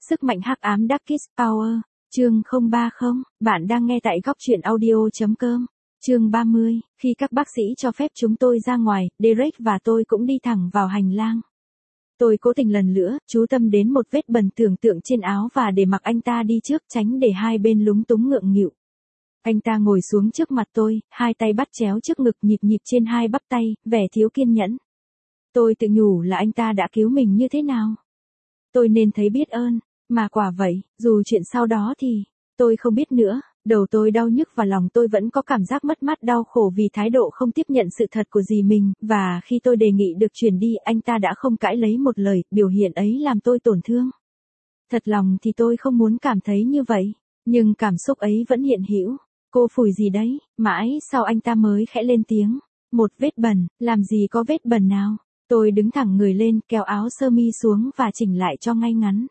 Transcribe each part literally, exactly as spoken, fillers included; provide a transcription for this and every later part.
Sức mạnh hắc ám Darkest Power, chương không ba không, bạn đang nghe tại góc truyện audio.com. Chương ba mươi, khi các bác sĩ cho phép chúng tôi ra ngoài, Derek và tôi cũng đi thẳng vào hành lang. Tôi cố tình lần nữa, chú tâm đến một vết bẩn tưởng tượng trên áo và để mặc anh ta đi trước, tránh để hai bên lúng túng ngượng nghịu. Anh ta ngồi xuống trước mặt tôi, hai tay bắt chéo trước ngực, nhịp nhịp trên hai bắp tay, vẻ thiếu kiên nhẫn. Tôi tự nhủ là anh ta đã cứu mình như thế nào. Tôi nên thấy biết ơn, mà quả vậy, dù chuyện sau đó thì, tôi không biết nữa, đầu tôi đau nhức và lòng tôi vẫn có cảm giác mất mát đau khổ vì thái độ không tiếp nhận sự thật của dì mình, và khi tôi đề nghị được chuyển đi, anh ta đã không cãi lấy một lời, biểu hiện ấy làm tôi tổn thương. Thật lòng thì tôi không muốn cảm thấy như vậy, nhưng cảm xúc ấy vẫn hiện hữu. Cô phủi gì đấy, mãi sau anh ta mới khẽ lên tiếng, một vết bẩn, làm gì có vết bẩn nào. Tôi đứng thẳng người lên, kéo áo sơ mi xuống và chỉnh lại cho ngay ngắn.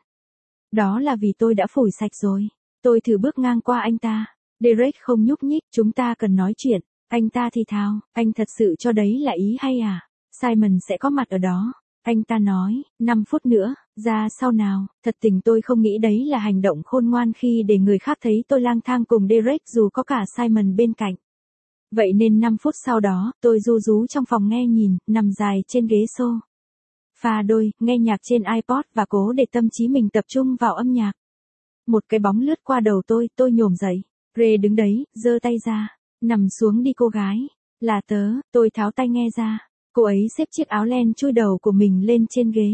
Đó là vì tôi đã phủi sạch rồi. Tôi thử bước ngang qua anh ta. Derek không nhúc nhích, chúng ta cần nói chuyện. Anh ta thì thào, anh thật sự cho đấy là ý hay à? Simon sẽ có mặt ở đó. Anh ta nói, năm phút nữa, ra sau nào. Thật tình tôi không nghĩ đấy là hành động khôn ngoan khi để người khác thấy tôi lang thang cùng Derek dù có cả Simon bên cạnh. Vậy nên năm phút sau đó, tôi ru rú trong phòng nghe nhìn, nằm dài trên ghế xô. Pha đôi, nghe nhạc trên iPod và cố để tâm trí mình tập trung vào âm nhạc. Một cái bóng lướt qua đầu tôi, tôi nhổm dậy. Ray đứng đấy, giơ tay ra. Nằm xuống đi cô gái. Là tớ, tôi tháo tay nghe ra. Cô ấy xếp chiếc áo len chui đầu của mình lên trên ghế.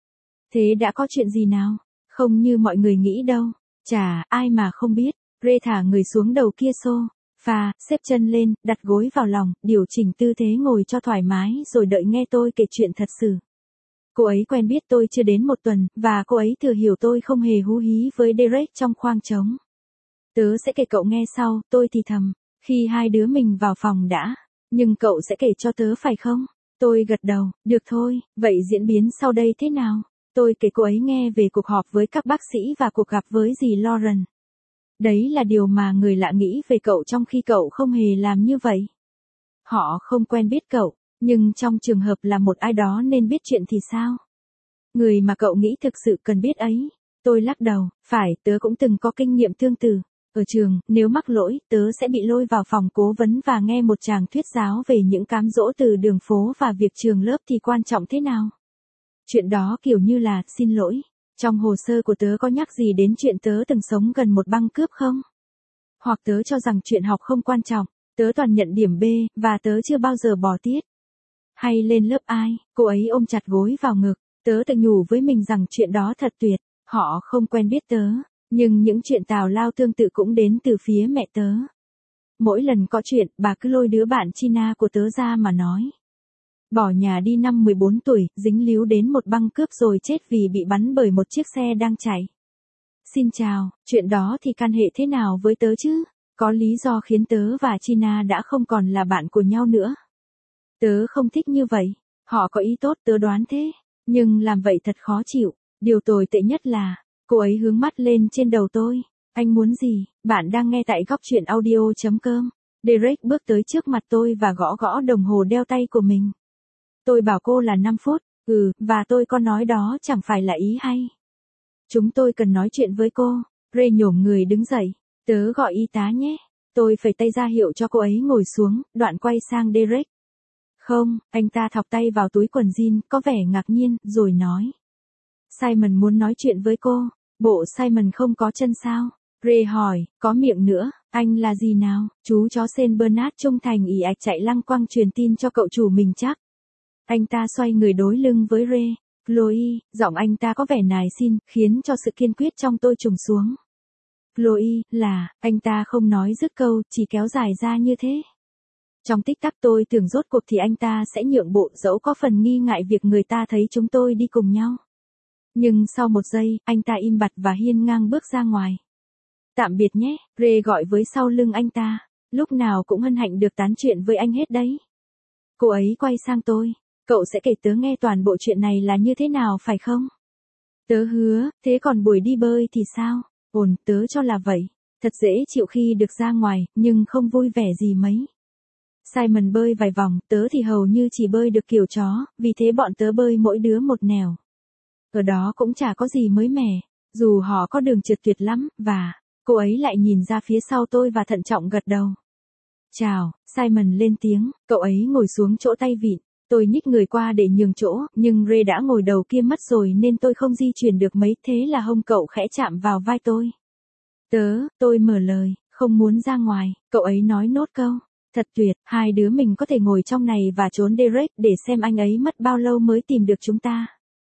Thế đã có chuyện gì nào? Không như mọi người nghĩ đâu. Chả, ai mà không biết. Ray thả người xuống đầu kia xô. Pha, xếp chân lên, đặt gối vào lòng, điều chỉnh tư thế ngồi cho thoải mái rồi đợi nghe tôi kể chuyện thật sự. Cô ấy quen biết tôi chưa đến một tuần, và cô ấy thừa hiểu tôi không hề hú hí với Derek trong khoang trống. Tớ sẽ kể cậu nghe sau, tôi thì thầm, khi hai đứa mình vào phòng đã. Nhưng cậu sẽ kể cho tớ phải không? Tôi gật đầu, được thôi, vậy diễn biến sau đây thế nào? Tôi kể cô ấy nghe về cuộc họp với các bác sĩ và cuộc gặp với dì Lauren. Đấy là điều mà người lạ nghĩ về cậu trong khi cậu không hề làm như vậy. Họ không quen biết cậu, nhưng trong trường hợp là một ai đó nên biết chuyện thì sao? Người mà cậu nghĩ thực sự cần biết ấy. Tôi lắc đầu, phải, tớ cũng từng có kinh nghiệm tương tự. Ở trường, nếu mắc lỗi, tớ sẽ bị lôi vào phòng cố vấn và nghe một chàng thuyết giáo về những cám dỗ từ đường phố và việc trường lớp thì quan trọng thế nào. Chuyện đó kiểu như là, xin lỗi. Trong hồ sơ của tớ có nhắc gì đến chuyện tớ từng sống gần một băng cướp không? Hoặc tớ cho rằng chuyện học không quan trọng, tớ toàn nhận điểm B, và tớ chưa bao giờ bỏ tiết. Hay lên lớp ai, cô ấy ôm chặt gối vào ngực, tớ tự nhủ với mình rằng chuyện đó thật tuyệt, họ không quen biết tớ, nhưng những chuyện tào lao tương tự cũng đến từ phía mẹ tớ. Mỗi lần có chuyện, bà cứ lôi đứa bạn China của tớ ra mà nói. Bỏ nhà đi năm mười bốn tuổi, dính líu đến một băng cướp rồi chết vì bị bắn bởi một chiếc xe đang chạy. Xin chào, chuyện đó thì can hệ thế nào với tớ chứ? Có lý do khiến tớ và China đã không còn là bạn của nhau nữa. Tớ không thích như vậy. Họ có ý tốt tớ đoán thế. Nhưng làm vậy thật khó chịu. Điều tồi tệ nhất là, cô ấy hướng mắt lên trên đầu tôi. Anh muốn gì? Bạn đang nghe tại góc truyện audio.com. Derek bước tới trước mặt tôi và gõ gõ đồng hồ đeo tay của mình. Tôi bảo cô là năm phút, ừ, và tôi có nói đó chẳng phải là ý hay. Chúng tôi cần nói chuyện với cô. Ray nhổm người đứng dậy. Tớ gọi y tá nhé. Tôi phẩy tay ra hiệu cho cô ấy ngồi xuống, đoạn quay sang Derek. Không, anh ta thọc tay vào túi quần jean, có vẻ ngạc nhiên, rồi nói. Simon muốn nói chuyện với cô. Bộ Simon không có chân sao? Ray hỏi, có miệng nữa, anh là gì nào? Chú chó Saint Bernard trung thành ì ạch chạy lăng quăng truyền tin cho cậu chủ mình chắc. Anh ta xoay người đối lưng với Ray. Chloe, giọng anh ta có vẻ nài xin, khiến cho sự kiên quyết trong tôi trùng xuống. Chloe, là, anh ta không nói dứt câu, chỉ kéo dài ra như thế. Trong tích tắc tôi tưởng rốt cuộc thì anh ta sẽ nhượng bộ dẫu có phần nghi ngại việc người ta thấy chúng tôi đi cùng nhau. Nhưng sau một giây, anh ta im bặt và hiên ngang bước ra ngoài. Tạm biệt nhé, Ray gọi với sau lưng anh ta. Lúc nào cũng hân hạnh được tán chuyện với anh hết đấy. Cô ấy quay sang tôi. Cậu sẽ kể tớ nghe toàn bộ chuyện này là như thế nào phải không? Tớ hứa, thế còn buổi đi bơi thì sao? Ổn, tớ cho là vậy. Thật dễ chịu khi được ra ngoài, nhưng không vui vẻ gì mấy. Simon bơi vài vòng, tớ thì hầu như chỉ bơi được kiểu chó, vì thế bọn tớ bơi mỗi đứa một nẻo. Ở đó cũng chả có gì mới mẻ. Dù họ có đường trượt tuyệt lắm, và, cô ấy lại nhìn ra phía sau tôi và thận trọng gật đầu. Chào, Simon lên tiếng, cậu ấy ngồi xuống chỗ tay vịn. Tôi nhích người qua để nhường chỗ, nhưng Ray đã ngồi đầu kia mất rồi nên tôi không di chuyển được mấy, thế là hông cậu khẽ chạm vào vai tôi. Tớ, tôi mở lời, không muốn ra ngoài, cậu ấy nói nốt câu. Thật tuyệt, hai đứa mình có thể ngồi trong này và trốn Derek để xem anh ấy mất bao lâu mới tìm được chúng ta.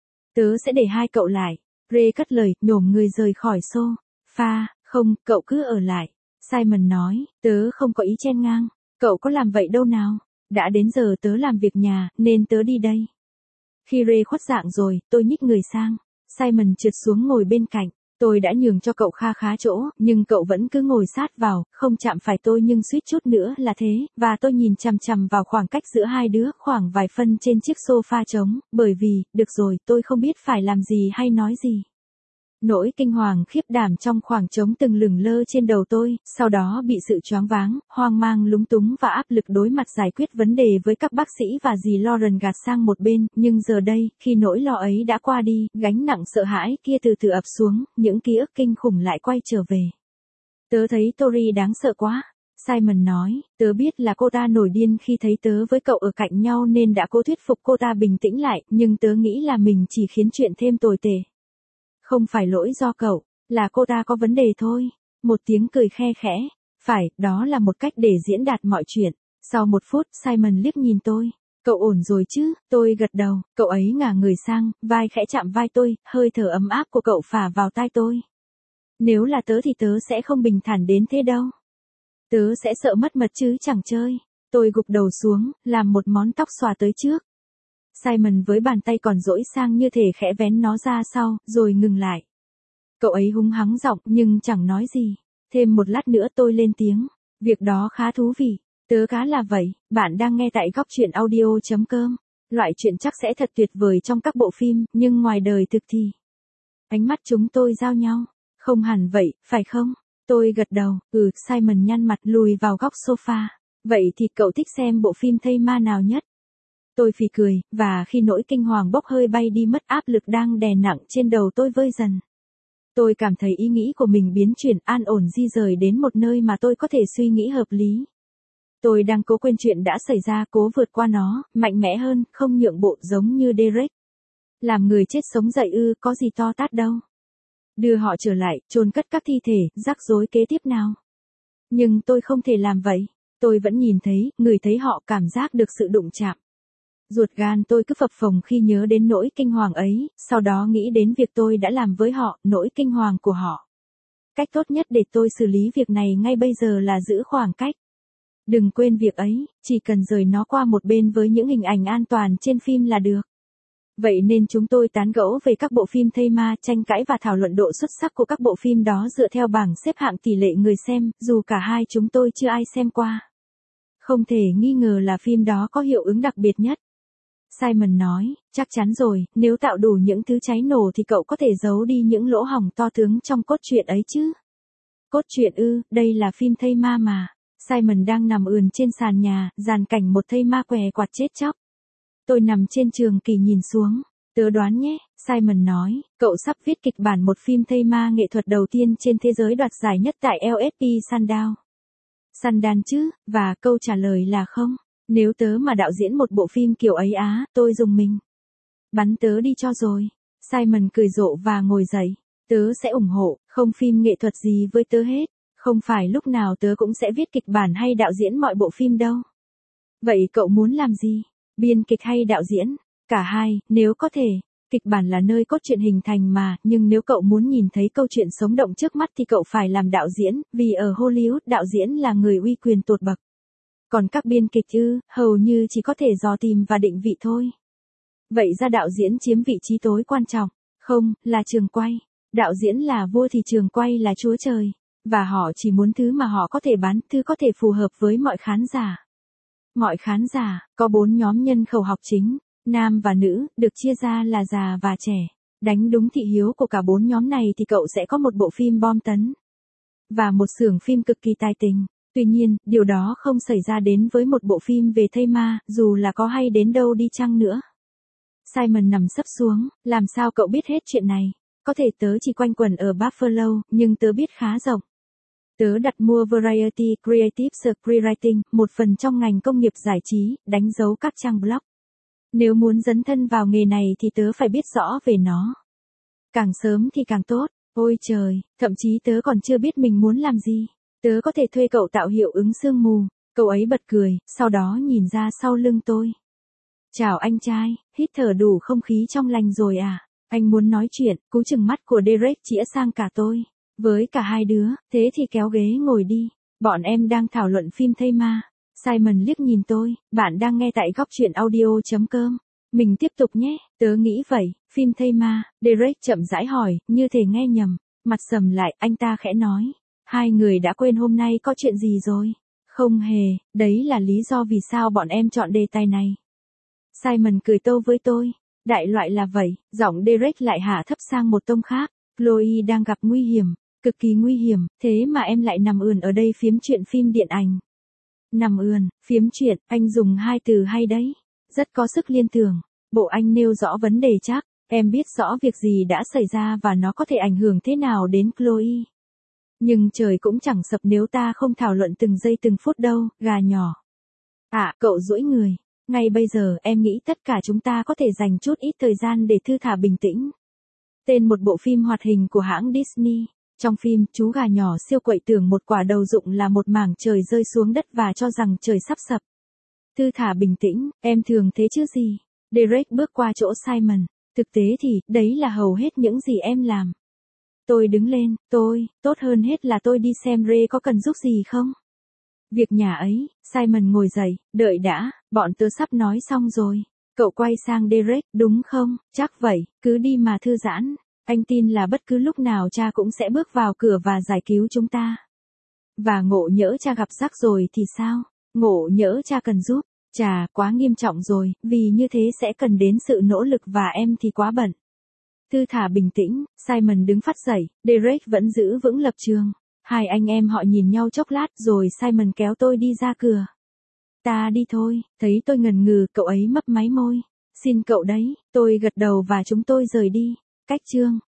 Tớ sẽ để hai cậu lại. Ray cất lời, nhổm người rời khỏi sofa. Không, cậu cứ ở lại. Simon nói, tớ không có ý chen ngang. Cậu có làm vậy đâu nào. Đã đến giờ tớ làm việc nhà, nên tớ đi đây. Khi Ray khuất dạng rồi, tôi nhích người sang. Simon trượt xuống ngồi bên cạnh. Tôi đã nhường cho cậu kha khá chỗ, nhưng cậu vẫn cứ ngồi sát vào, không chạm phải tôi nhưng suýt chút nữa là thế, và tôi nhìn chằm chằm vào khoảng cách giữa hai đứa khoảng vài phân trên chiếc sofa trống, bởi vì, được rồi, tôi không biết phải làm gì hay nói gì. Nỗi kinh hoàng khiếp đảm trong khoảng trống từng lửng lơ trên đầu tôi, sau đó bị sự choáng váng, hoang mang lúng túng và áp lực đối mặt giải quyết vấn đề với các bác sĩ và dì Lauren gạt sang một bên, nhưng giờ đây, khi nỗi lo ấy đã qua đi, gánh nặng sợ hãi kia từ từ ập xuống, những ký ức kinh khủng lại quay trở về. Tớ thấy Tori đáng sợ quá. Simon nói, tớ biết là cô ta nổi điên khi thấy tớ với cậu ở cạnh nhau nên đã cố thuyết phục cô ta bình tĩnh lại, nhưng tớ nghĩ là mình chỉ khiến chuyện thêm tồi tệ. Không phải lỗi do cậu, là cô ta có vấn đề thôi. Một tiếng cười khe khẽ. Phải, đó là một cách để diễn đạt mọi chuyện. Sau một phút, Simon liếc nhìn tôi. Cậu ổn rồi chứ? Tôi gật đầu, cậu ấy ngả người sang, vai khẽ chạm vai tôi, hơi thở ấm áp của cậu phả vào tai tôi. Nếu là tớ thì tớ sẽ không bình thản đến thế đâu. Tớ sẽ sợ mất mật chứ chẳng chơi. Tôi gục đầu xuống, làm một món tóc xòa tới trước. Simon với bàn tay còn duỗi sang như thể khẽ vén nó ra sau, rồi ngừng lại. Cậu ấy húng hắng giọng nhưng chẳng nói gì. Thêm một lát nữa tôi lên tiếng. Việc đó khá thú vị. Tớ cá là vậy. Bạn đang nghe tại góc truyện audio chấm com. Loại chuyện chắc sẽ thật tuyệt vời trong các bộ phim, nhưng ngoài đời thực thì. Ánh mắt chúng tôi giao nhau. Không hẳn vậy, phải không? Tôi gật đầu. Ừ, Simon nhăn mặt lùi vào góc sofa. Vậy thì cậu thích xem bộ phim thây ma nào nhất? Tôi phì cười, và khi nỗi kinh hoàng bốc hơi bay đi mất áp lực đang đè nặng trên đầu tôi vơi dần. Tôi cảm thấy ý nghĩ của mình biến chuyển an ổn di rời đến một nơi mà tôi có thể suy nghĩ hợp lý. Tôi đang cố quên chuyện đã xảy ra, cố vượt qua nó, mạnh mẽ hơn, không nhượng bộ giống như Derek. Làm người chết sống dậy ư, có gì to tát đâu. Đưa họ trở lại, chôn cất các thi thể, rắc rối kế tiếp nào. Nhưng tôi không thể làm vậy. Tôi vẫn nhìn thấy, người thấy họ, cảm giác được sự đụng chạm. Ruột gan tôi cứ phập phồng khi nhớ đến nỗi kinh hoàng ấy, sau đó nghĩ đến việc tôi đã làm với họ, nỗi kinh hoàng của họ. Cách tốt nhất để tôi xử lý việc này ngay bây giờ là giữ khoảng cách. Đừng quên việc ấy, chỉ cần rời nó qua một bên với những hình ảnh an toàn trên phim là được. Vậy nên chúng tôi tán gẫu về các bộ phim thây ma, tranh cãi và thảo luận độ xuất sắc của các bộ phim đó dựa theo bảng xếp hạng tỷ lệ người xem, dù cả hai chúng tôi chưa ai xem qua. Không thể nghi ngờ là phim đó có hiệu ứng đặc biệt nhất. Simon nói, chắc chắn rồi, nếu tạo đủ những thứ cháy nổ thì cậu có thể giấu đi những lỗ hổng to tướng trong cốt truyện ấy chứ. Cốt truyện ư, đây là phim thây ma mà. Simon đang nằm ườn trên sàn nhà, dàn cảnh một thây ma què quạt chết chóc. Tôi nằm trên trường kỳ nhìn xuống. Tớ đoán nhé, Simon nói, cậu sắp viết kịch bản một phim thây ma nghệ thuật đầu tiên trên thế giới đoạt giải nhất tại lờ ét pê Sundance. Sundance chứ, và câu trả lời là không. Nếu tớ mà đạo diễn một bộ phim kiểu ấy á, tôi dùng mình. Bắn tớ đi cho rồi. Simon cười rộ và ngồi dậy. Tớ sẽ ủng hộ, không phim nghệ thuật gì với tớ hết. Không phải lúc nào tớ cũng sẽ viết kịch bản hay đạo diễn mọi bộ phim đâu. Vậy cậu muốn làm gì? Biên kịch hay đạo diễn? Cả hai, nếu có thể. Kịch bản là nơi cốt truyện hình thành mà, nhưng nếu cậu muốn nhìn thấy câu chuyện sống động trước mắt thì cậu phải làm đạo diễn, vì ở Hollywood đạo diễn là người uy quyền tột bậc. Còn các biên kịch ư, hầu như chỉ có thể dò tìm và định vị thôi. Vậy ra đạo diễn chiếm vị trí tối quan trọng. Không, là trường quay. Đạo diễn là vua thì trường quay là chúa trời. Và họ chỉ muốn thứ mà họ có thể bán, thứ có thể phù hợp với mọi khán giả. Mọi khán giả, có bốn nhóm nhân khẩu học chính, nam và nữ, được chia ra là già và trẻ. Đánh đúng thị hiếu của cả bốn nhóm này thì cậu sẽ có một bộ phim bom tấn. Và một xưởng phim cực kỳ tài tình. Tuy nhiên, điều đó không xảy ra đến với một bộ phim về thây ma, dù là có hay đến đâu đi chăng nữa. Simon nằm sấp xuống, làm sao cậu biết hết chuyện này? có thể tớ chỉ quanh quẩn ở Buffalo, nhưng tớ biết khá rộng. Tớ đặt mua Variety Creative Screenwriting, một phần trong ngành công nghiệp giải trí, đánh dấu các trang blog. Nếu muốn dấn thân vào nghề này thì tớ phải biết rõ về nó. Càng sớm thì càng tốt. Ôi trời, thậm chí tớ còn chưa biết mình muốn làm gì. Tớ có thể thuê cậu tạo hiệu ứng sương mù. Cậu ấy bật cười, sau đó nhìn ra sau lưng tôi. Chào anh trai, hít thở đủ không khí trong lành rồi à? Anh muốn nói chuyện, cú chừng mắt của Derek chĩa sang cả tôi. Với cả hai đứa, thế thì kéo ghế ngồi đi. Bọn em đang thảo luận phim Thây Ma. Simon liếc nhìn tôi, bạn đang nghe tại góc truyện audio.com. Mình tiếp tục nhé, tớ nghĩ vậy, phim Thây Ma, Derek chậm rãi hỏi, như thể nghe nhầm. Mặt sầm lại, anh ta khẽ nói. Hai người đã quên hôm nay có chuyện gì rồi? Không hề, đấy là lý do vì sao bọn em chọn đề tài này. Simon cười tâu với tôi. Đại loại là vậy, giọng Derek lại hạ thấp sang một tông khác. Chloe đang gặp nguy hiểm, cực kỳ nguy hiểm, thế mà em lại nằm ườn ở đây phiếm chuyện phim điện ảnh. Nằm ườn, phiếm chuyện, anh dùng hai từ hay đấy. Rất có sức liên tưởng. Bộ anh nêu rõ vấn đề chắc, em biết rõ việc gì đã xảy ra và nó có thể ảnh hưởng thế nào đến Chloe. Nhưng trời cũng chẳng sập nếu ta không thảo luận từng giây từng phút đâu, gà nhỏ. À, cậu duỗi người. Ngay bây giờ em nghĩ tất cả chúng ta có thể dành chút ít thời gian để thư thả bình tĩnh. Tên một bộ phim hoạt hình của hãng Disney. Trong phim, chú gà nhỏ siêu quậy tưởng một quả đầu rụng là một mảng trời rơi xuống đất và cho rằng trời sắp sập. Thư thả bình tĩnh, em thường thế chứ gì? Derek bước qua chỗ Simon. Thực tế thì, đấy là hầu hết những gì em làm. Tôi đứng lên, tôi, tốt hơn hết là tôi đi xem Ray có cần giúp gì không? Việc nhà ấy, Simon ngồi dậy, đợi đã, bọn tớ sắp nói xong rồi. Cậu quay sang Derek, đúng không? Chắc vậy, cứ đi mà thư giãn. Anh tin là bất cứ lúc nào cha cũng sẽ bước vào cửa và giải cứu chúng ta. Và ngộ nhỡ cha gặp rắc rồi thì sao? Ngộ nhỡ cha cần giúp. Chà, quá nghiêm trọng rồi, vì như thế sẽ cần đến sự nỗ lực và em thì quá bận. Thư thả bình tĩnh, Simon đứng phát dậy, Derek vẫn giữ vững lập trường. Hai anh em họ nhìn nhau chốc lát rồi Simon kéo tôi đi ra cửa. Ta đi thôi, thấy tôi ngần ngừ, cậu ấy mấp máy môi. Xin cậu đấy, tôi gật đầu và chúng tôi rời đi. Cách chương